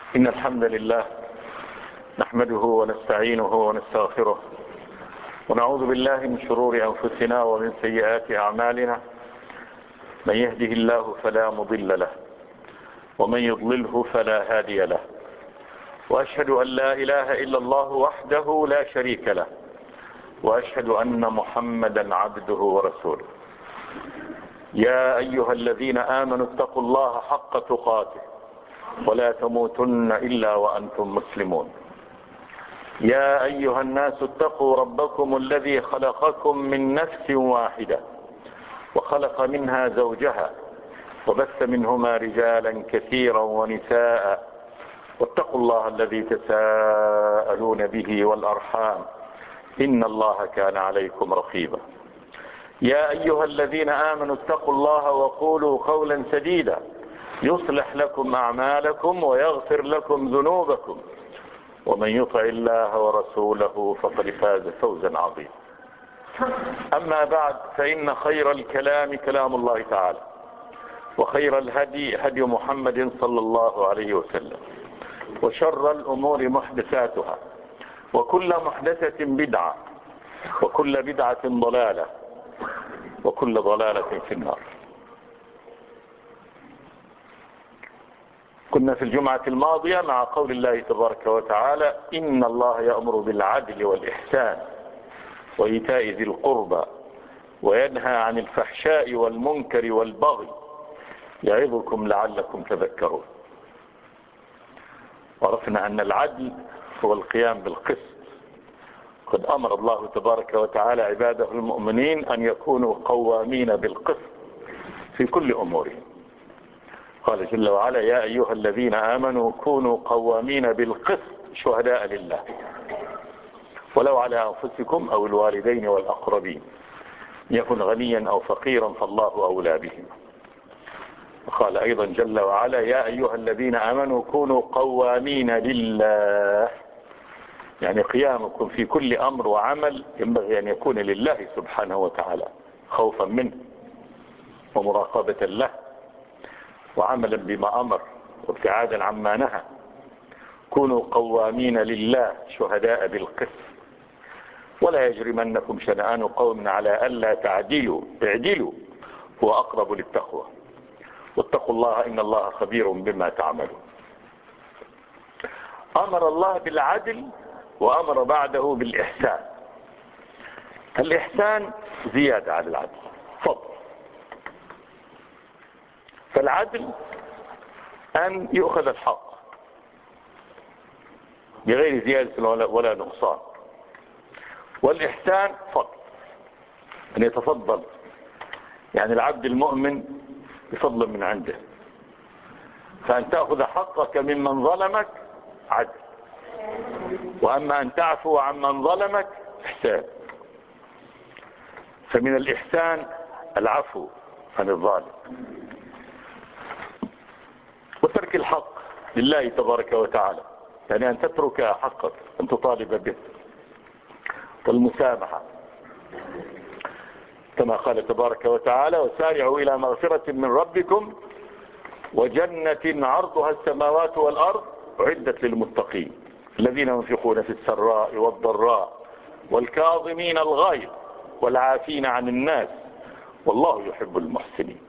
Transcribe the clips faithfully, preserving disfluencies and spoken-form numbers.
إن الحمد لله نحمده ونستعينه ونستغفره ونعوذ بالله من شرور أنفسنا ومن سيئات أعمالنا. من يهده الله فلا مضل له ومن يضلله فلا هادي له، وأشهد أن لا إله إلا الله وحده لا شريك له، وأشهد أن محمدا عبده ورسوله. يا أيها الذين آمنوا اتقوا الله حق تقاته ولا تموتن إلا وأنتم مسلمون. يا أيها الناس اتقوا ربكم الذي خلقكم من نفس واحدة وخلق منها زوجها وبث منهما رجالا كثيرا ونساء، واتقوا الله الذي تساءلون به والأرحام إن الله كان عليكم رقيبا. يا أيها الذين آمنوا اتقوا الله وقولوا قولا سديدا يصلح لكم أعمالكم ويغفر لكم ذنوبكم، ومن يطع الله ورسوله فقد فاز فوزا عظيما. أما بعد، فإن خير الكلام كلام الله تعالى، وخير الهدي هدي محمد صلى الله عليه وسلم، وشر الأمور محدثاتها، وكل محدثة بدعة، وكل بدعة ضلالة، وكل ضلالة في النار. كنا في الجمعة الماضية مع قول الله تبارك وتعالى: إن الله يأمر بالعدل والإحسان وإيتاء ذي القربى وينهى عن الفحشاء والمنكر والبغي يعظكم لعلكم تذكرون. وعرفنا أن العدل هو القيام بالقسط. قد أمر الله تبارك وتعالى عباده المؤمنين أن يكونوا قوامين بالقسط في كل أمورهم. قال جل وعلا: يا أيها الذين آمنوا كونوا قوامين بالقسط شهداء لله ولو على أنفسكم أو الوالدين والأقربين، يكن غنيا أو فقيرا فالله أولى بهم. وقال أيضا جل وعلا: يا أيها الذين آمنوا كونوا قوامين لله، يعني قيامكم في كل أمر وعمل ينبغي أن يكون لله سبحانه وتعالى، خوفا منه ومراقبة له وعملا بما أمر وابتعادا عما نهى. كونوا قوامين لله شهداء بالقسط ولا يجرمنكم شنآن قوم على ألا تعدلوا، اعدلوا هو أقرب للتقوى واتقوا الله إن الله خبير بما تعملون. أمر الله بالعدل وأمر بعده بالإحسان. الإحسان زيادة على العدل، فضل. فالعدل أن يؤخذ الحق بغير زيادة ولا نقصان، والإحسان فضل، أن يتفضل، يعني العبد المؤمن بفضل من عنده. فأن تأخذ حقك ممن ظلمك عدل، وأما أن تعفو عمن ظلمك إحسان. فمن الإحسان العفو عن الظالم وترك الحق لله تبارك وتعالى، يعني أن تترك حقك، أن تطالب به، والمسامحة كما قال تبارك وتعالى: وسارعوا إلى مغفرة من ربكم وجنة عرضها السماوات والأرض أعدت للمتقين الذين ينفقون في السراء والضراء والكاظمين الغيظ والعافين عن الناس والله يحب المحسنين.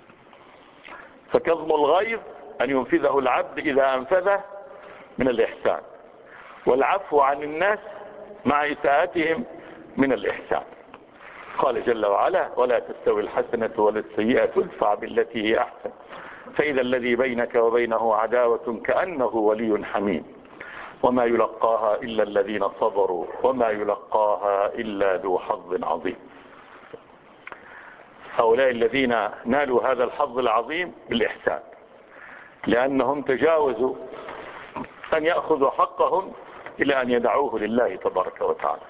فكظم الغيظ أن ينفذه العبد إذا أنفذه من الإحسان، والعفو عن الناس مع إساءتهم من الإحسان. قال جل وعلا: ولا تستوي الحسنة ولا السيئة ادفع بالتي هي أحسن فإذا الذي بينك وبينه عداوة كأنه ولي حميم وما يلقاها إلا الذين صبروا وما يلقاها إلا ذو حظ عظيم. هؤلاء الذين نالوا هذا الحظ العظيم بالإحسان، لأنهم تجاوزوا أن يأخذوا حقهم إلى أن يدعوه لله تبارك وتعالى.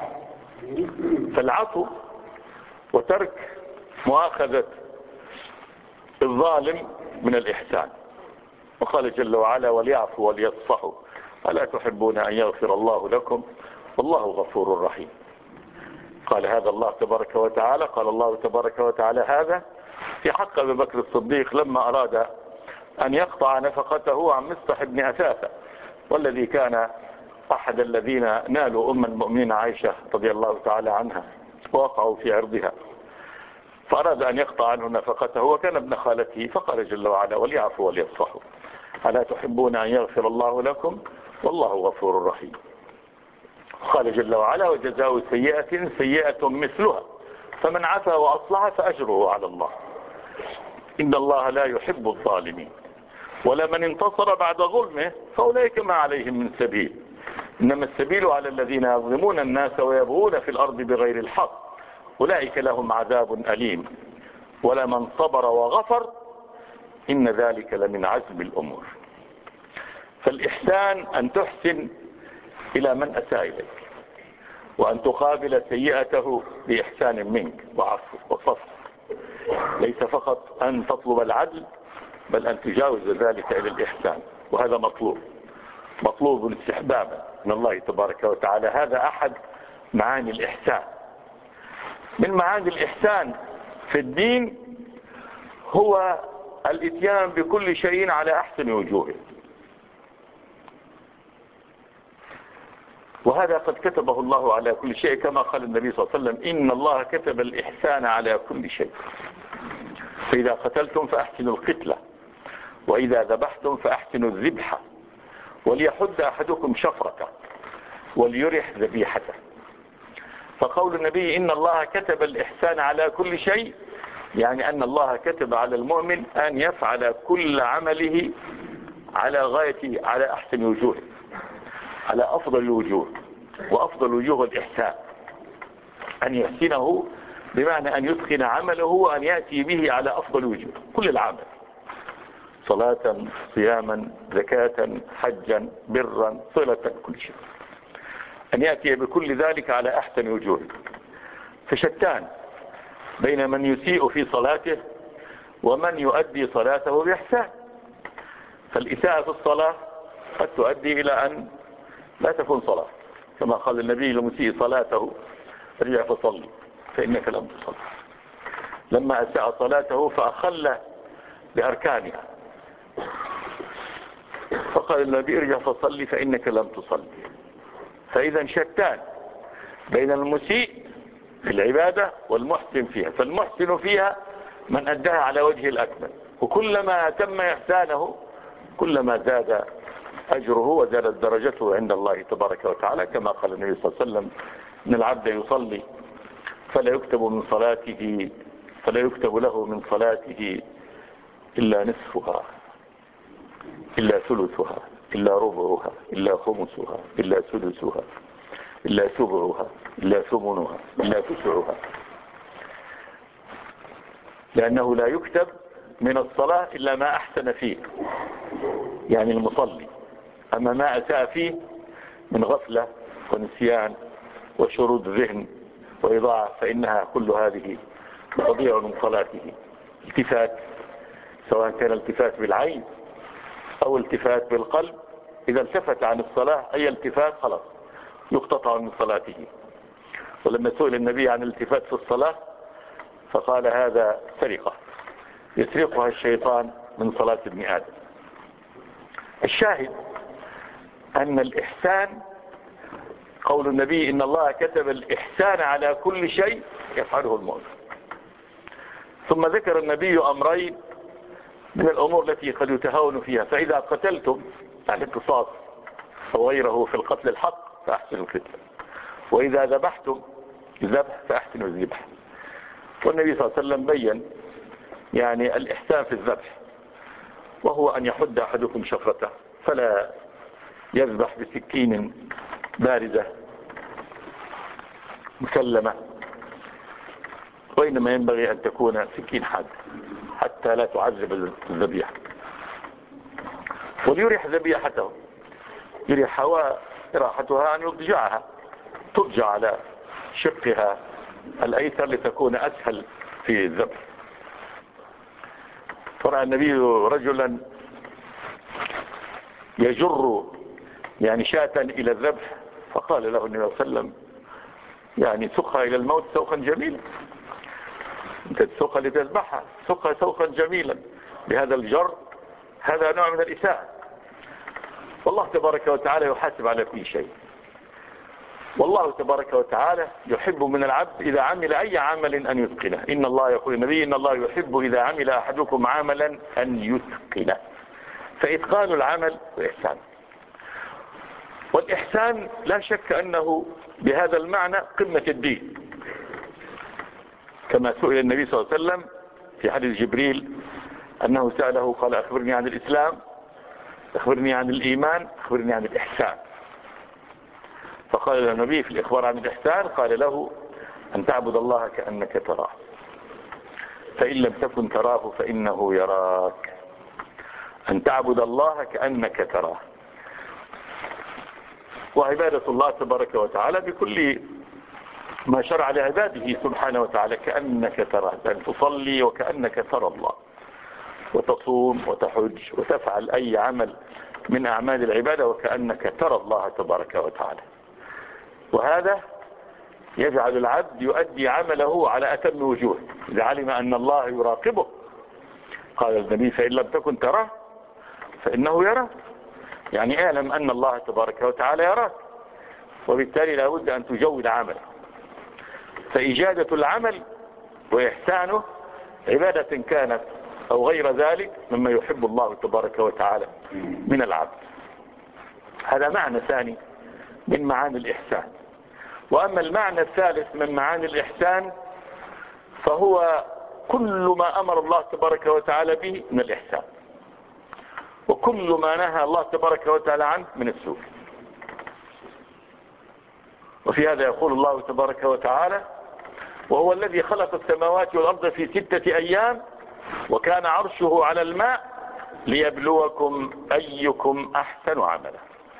فالعفو وترك مؤاخذة الظالم من الإحسان. وقال جل وعلا: وليعفوا وليصفحوا ألا تحبون أن يغفر الله لكم والله غفور رحيم. قال هذا الله تبارك وتعالى قال الله تبارك وتعالى هذا في حق أبي بكر الصديق لما أراد أن يقطع نفقته عن مصطح بن أثاثة، والذي كان أحد الذين نالوا أم المؤمنين عائشة رضي الله تعالى عنها ووقعوا في عرضها، فأراد أن يقطع عنه نفقته وكان ابن خالته، فقال جل وعلا وليعفوا وليصفحوا ألا تحبون أن يغفر الله لكم والله غفور رحيم. قال جل وعلا وجزاء سيئة سيئة مثلها فمن عفا وأصلح فأجره على الله إن الله لا يحب الظالمين ولمن انتصر بعد ظلمه فأولئك ما عليهم من سبيل إنما السبيل على الذين يظلمون الناس ويبغون في الأرض بغير الحق أولئك لهم عذاب أليم ولمن صبر وغفر إن ذلك لمن عزم الأمور. فالإحسان أن تحسن إلى من أساء إليك وأن تقابل سيئته بإحسان منك وعفو وصفح، ليس فقط أن تطلب العدل بل أن تجاوز ذلك إلى الإحسان، وهذا مطلوب مطلوب استحبابا من الله تبارك وتعالى. هذا أحد معاني الإحسان. من معاني الإحسان في الدين هو الاتيان بكل شيء على أحسن وجوهه، وهذا قد كتبه الله على كل شيء كما قال النبي صلى الله عليه وسلم إن الله كتب الإحسان على كل شيء، فإذا قتلتم فأحسنوا القتلة وإذا ذبحتم فأحسنوا الذبحة وليحد أحدكم شفرته وليرح ذبيحته. فقول النبي إن الله كتب الإحسان على كل شيء يعني أن الله كتب على المؤمن أن يفعل كل عمله على غاية على أحسن وجوه، على أفضل الوجوه، وأفضل وجوه الإحسان أن يحسنه بمعنى أن يتقن عمله وأن يأتي به على أفضل وجوه كل العمل، صلاة صياما زكاة حجا برا صلة كل شيء، أن يأتي بكل ذلك على أحسن وجوه. فشتان بين من يسيء في صلاته ومن يؤدي صلاته بإحسان. فالإساءة في الصلاة قد تؤدي إلى أن لا تكون صلاة، كما قال النبي لمسيء صلاته ارجع فصلي فإنك لم تصل. لما أساء صلاته فأخل بأركانها فقال النبي ارجع فصلي فإنك لم تصلي. فإذا شتان بين المسيء في العبادة والمحسن فيها. فالمحسن فيها من أداها على وجه الأكمل، وكلما تم إحسانه كلما زاد أجره وزادت درجته عند الله تبارك وتعالى، كما قال النبي صلى الله عليه وسلم إن العبد يصلي فلا يكتب من صلاته فلا يكتب له من صلاته إلا نصفها إلا ثلثها إلا ربعها إلا خمسها إلا سدسها إلا سبعها إلا ثمنها إلا تسعها، لأنه لا يكتب من الصلاة إلا ما أحسن فيه يعني المصلي، أما ما أساء فيه من غفلة ونسيان وشرود ذهن وإضاعة فإنها كل هذه تضيع من صلاته. التفات سواء كان التفات بالعين أو التفات بالقلب، إذا التفت عن الصلاة أي التفات خلاص يقتطع من صلاته. ولما سئل النبي عن الالتفات في الصلاة فقال هذا سرقة يسرقها الشيطان من صلاة ابن آدم. الشاهد أن الإحسان قول النبي إن الله كتب الإحسان على كل شيء يفعله المؤمن. ثم ذكر النبي أمرين من الأمور التي قد يتهاون فيها، فإذا قتلتم يعني القصاص أو غيره في القتل الحق فأحسنوا القتل، وإذا ذبحتم الذبح فأحسنوا الذبح. والنبي صلى الله عليه وسلم بين يعني الإحسان في الذبح، وهو أن يحد أحدكم شفرته فلا يذبح بسكين بارزة مسلمة، وإنما ينبغي أن تكون سكين حاد حتى لا تعذب الذبيحة. وليرح ذبيحته، يرح هواء راحتها أن يضجعها، تضجع على شقها الأيسر لتكون أسهل في الذبح. فرأى النبي رجلا يجر يعني شاة إلى الذبح فقال له النبي صلى الله عليه وسلم يعني سقها إلى الموت سوقا جميلا، انت تسوقها لتذبحها سوقها سوقا جميلا بهذا الجر هذا نوع من الإساءة. والله تبارك وتعالى يحاسب على كل شيء. والله تبارك وتعالى يحب من العبد إذا عمل أي عمل أن يتقنه. إن الله يقول النبي إن الله يحب إذا عمل أحدكم عملا أن يتقنه. فإتقان العمل وإحسان. والإحسان لا شك أنه بهذا المعنى قمة الدين، كما سئل النبي صلى الله عليه وسلم في حديث جبريل أنه سأله قال أخبرني عن الإسلام، أخبرني عن الإيمان، أخبرني عن الإحسان. فقال النبي في الإخبار عن الإحسان قال له أن تعبد الله كأنك تراه، فإن لم تكن تراه فإنه يراك. أن تعبد الله كأنك تراه. وعبادة الله تبارك وتعالى بكل ما شرع لعباده سبحانه وتعالى كأنك تراه، أن تصلي وكأنك ترى الله، وتصوم وتحج وتفعل أي عمل من أعمال العبادة وكأنك ترى الله تبارك وتعالى. وهذا يجعل العبد يؤدي عمله على أتم وجوه إذا علم أن الله يراقبه. قال النبي فإن لم تكن تراه فإنه يراك، يعني اعلم أن الله تبارك وتعالى يراك، وبالتالي لا بد أن تجود عمله. فإجادة العمل وإحسانه عبادة كانت أو غير ذلك مما يحب الله تبارك وتعالى من العبد. هذا معنى ثاني من معاني الإحسان. وأما المعنى الثالث من معاني الإحسان فهو كل ما أمر الله تبارك وتعالى به من الإحسان، وكل ما نهى الله تبارك وتعالى عنه من السوء. وفي هذا يقول الله تبارك وتعالى وهو الذي خلق السماوات والأرض في ستة أيام وكان عرشه على الماء ليبلوكم أيكم أحسن عملا.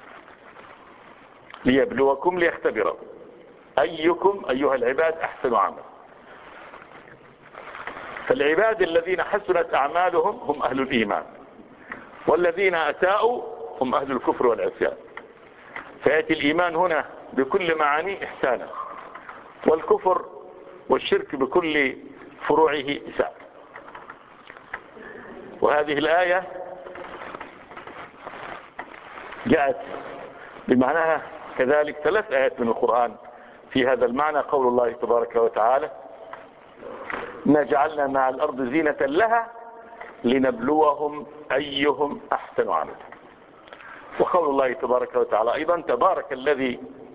ليبلوكم ليختبركم أيكم أيها العباد أحسن عملا. فالعباد الذين حسنت أعمالهم هم أهل الإيمان، والذين أساءوا هم أهل الكفر والعصيان. فيأتي الإيمان هنا بكل معانيه إحسانا، والكفر والشرك بكل فروعه إساءة. وهذه الآية جاءت بمعناها كذلك ثلاث آيات من القرآن في هذا المعنى. قول الله تبارك وتعالى إنا جعلنا مع الأرض زينة لها لنبلوهم أيهم أحسن عملا. وقول الله تبارك وتعالى أيضا تبارك الذي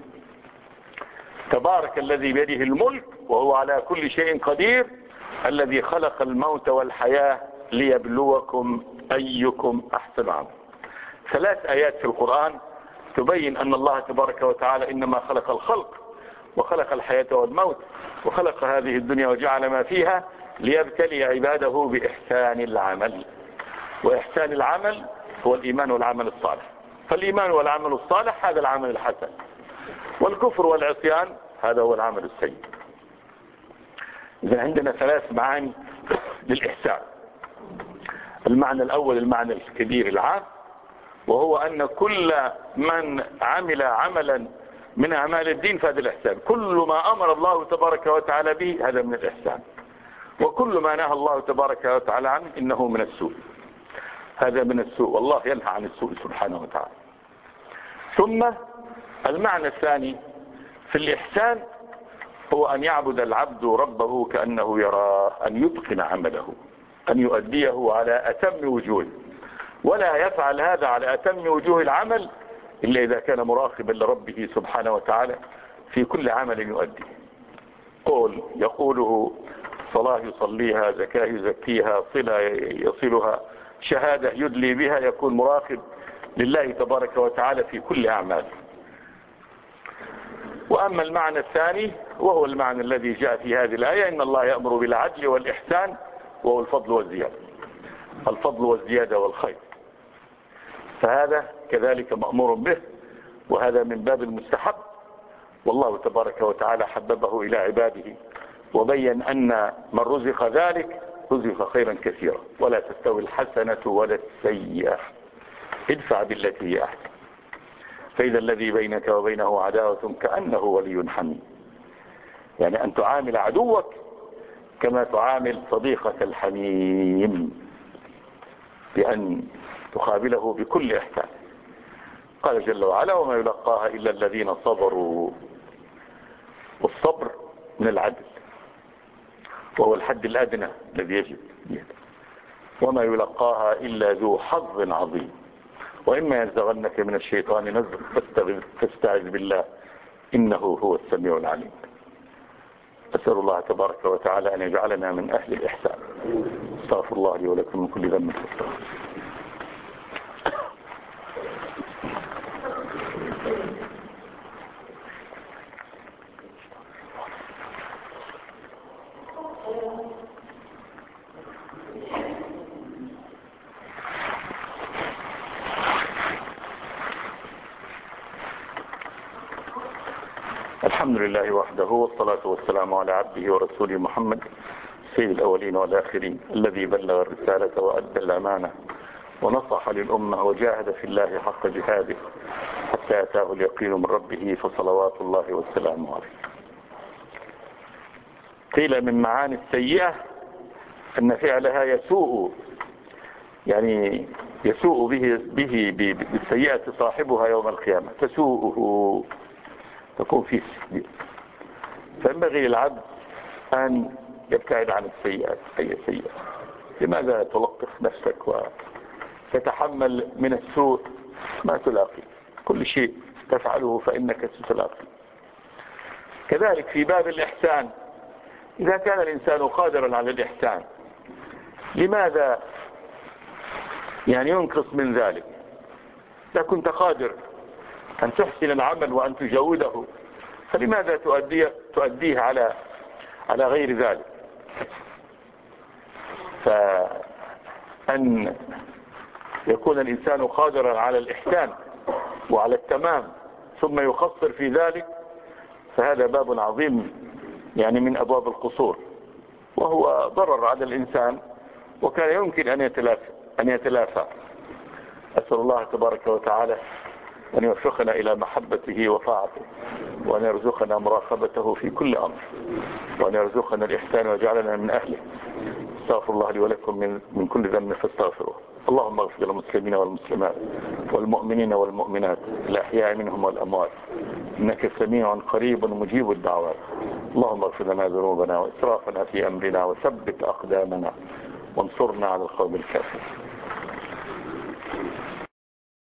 تبارك الذي بيده الملك وهو على كل شيء قدير الذي خلق الموت والحياة ليبلوكم أيكم أحسن عملا. ثلاث آيات في القرآن تبين أن الله تبارك وتعالى إنما خلق الخلق وخلق الحياة والموت وخلق هذه الدنيا وجعل ما فيها ليبتلي عباده بإحسان العمل. وإحسان العمل هو الإيمان والعمل الصالح. فالإيمان والعمل الصالح هذا العمل الحسن، والكفر والعصيان هذا هو العمل السيء. إذن عندنا ثلاث معاني للإحسان. المعنى الأول المعنى الكبير العام، وهو أن كل من عمل عملا من أعمال الدين فهذا الإحسان. كل ما أمر الله تبارك وتعالى به هذا من الإحسان، وكل ما نهى الله تبارك وتعالى عنه إنه من السوء، هذا من السوء، والله ينهى عن السوء سبحانه وتعالى. ثم المعنى الثاني في الإحسان هو أن يعبد العبد ربه كأنه يراه، أن يتقن عمله، أن يؤديه على أتم وجوه، ولا يفعل هذا على أتم وجوه العمل إلا إذا كان مراقبا لربه سبحانه وتعالى في كل عمل يؤديه. قول يقوله، صلاة يصليها، زكاة يزكيها، صلة يصلها، شهادة يدلي بها، يكون مراقب لله تبارك وتعالى في كل أعماله. وأما المعنى الثاني وهو المعنى الذي جاء في هذه الآية إن الله يأمر بالعدل والإحسان وهو الفضل والزيادة، الفضل والزيادة والخير، فهذا كذلك مأمور به، وهذا من باب المستحب. والله تبارك وتعالى حببه إلى عباده وبين أن من رزق ذلك رزق خيرا كثيرا. ولا تستوي الحسنة ولا السيئة ادفع بالتي هي أحسن فإذا الذي بينك وبينه عداوة كأنه ولي حميم. يعني أن تعامل عدوك كما تعامل صديقك الحميم، بأن تقابله بكل إحسان. قال جل وعلا وما يلقاها إلا الذين صبروا. والصبر من العدل، وهو الحد الأدنى الذي يجب. وما يلقاها إلا ذو حظ عظيم. وإما ينزغنك من الشيطان نزغ فاستعذ بالله إنه هو السميع العليم. أسأل الله تبارك وتعالى أن يجعلنا من أهل الإحسان. استغفر الله لي ولكم من كل ذنب فاستغفروه. الحمد لله وحده، والصلاة والسلام على عبده ورسوله محمد سيد الأولين والآخرين، الذي بلغ الرسالة وأدى الأمانة ونصح للأمة وجاهد في الله حق جهاده حتى أتاه اليقين من ربه، فصلوات الله والسلام عليه. قيل من معاني السيئة أن فعلها يسوء، يعني يسوء به, به بالسيئة صاحبها يوم القيامة، تسوءه، تكون فيه السيئة. فينبغي للعبد أن يبتعد عن السيئات. أي سيئة؟ لماذا تلطف نفسك وتتحمل من السوء ما تلاقي؟ كل شيء تفعله فإنك ستلاقي. كذلك في باب الإحسان، إذا كان الإنسان قادرا على الإحسان لماذا يعني ينقص من ذلك؟ إذا كنت قادر أن تحسن العمل وأن تجوده، فلماذا تؤديه, تؤديه على على غير ذلك؟ فأن يكون الإنسان قادرا على الإحسان وعلى التمام ثم يقصر في ذلك، فهذا باب عظيم يعني من أبواب القصور، وهو ضرر على الإنسان وكان يمكن أن يتلافى أن يتلافى. أسأل الله تبارك وتعالى أن يوفقنا إلى محبته وطاعته، وأن يرزقنا مراقبته في كل أمر، وأن يرزقنا الإحسان ويجعلنا من أهله. استغفر الله لي ولكم من, من كل ذنب فاستغفروه. اللهم اغفر للمسلمين والمسلمات والمؤمنين والمؤمنات الأحياء منهم والأموات، إنك سميع قريب مجيب الدعوات. اللهم اغفر لنا ذنوبنا وإسرافنا في أمرنا وثبت أقدامنا وانصرنا على القوم الكافرين.